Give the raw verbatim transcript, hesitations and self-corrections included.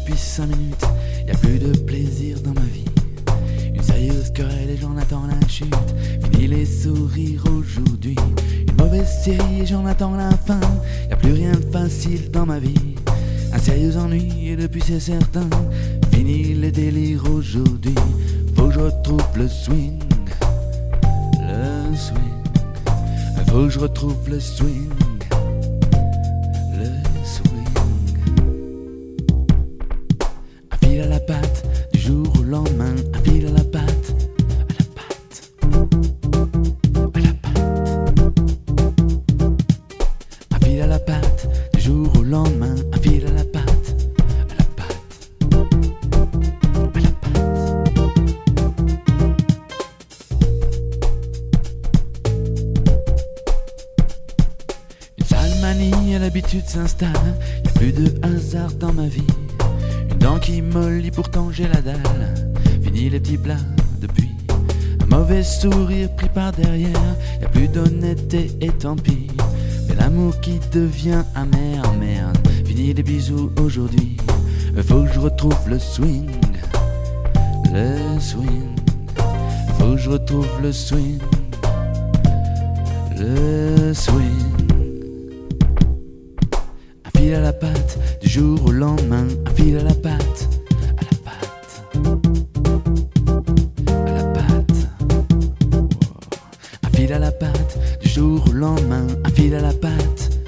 depuis cinq minutes, y a plus de plaisir dans ma vie. Une sérieuse querelle et j'en attends la chute. Fini les sourires aujourd'hui. Une mauvaise série et j'en attends la fin. Y a plus rien de facile dans ma vie. Un sérieux ennui et depuis c'est certain. Fini les délires aujourd'hui. Faut que je retrouve le swing. Le swing. Faut que je retrouve le swing. Le swing. Un fil à la patte, du jour au lendemain. Un fil à la patte, à la patte, à la patte. Un fil à la patte, du jour au lendemain. Un fil à la patte, à la patte, à la patte. Une sale manie à l'habitude s'installe. Y'a plus de hasard dans ma vie. Une dent qui mollit pourtant j'ai la dalle. Fini les petits plats depuis. Un mauvais sourire pris par derrière. Y'a plus d'honnêteté et tant pis. Mais l'amour qui devient amer, merde. Fini les bisous aujourd'hui. Faut que je retrouve le swing. Le swing. Faut que je retrouve le swing. Le swing. Un fil à la patte, du jour au lendemain. Un fil à la patte, à la patte, à la patte. Wow. Un fil à la patte, du jour au lendemain. Un fil à la patte.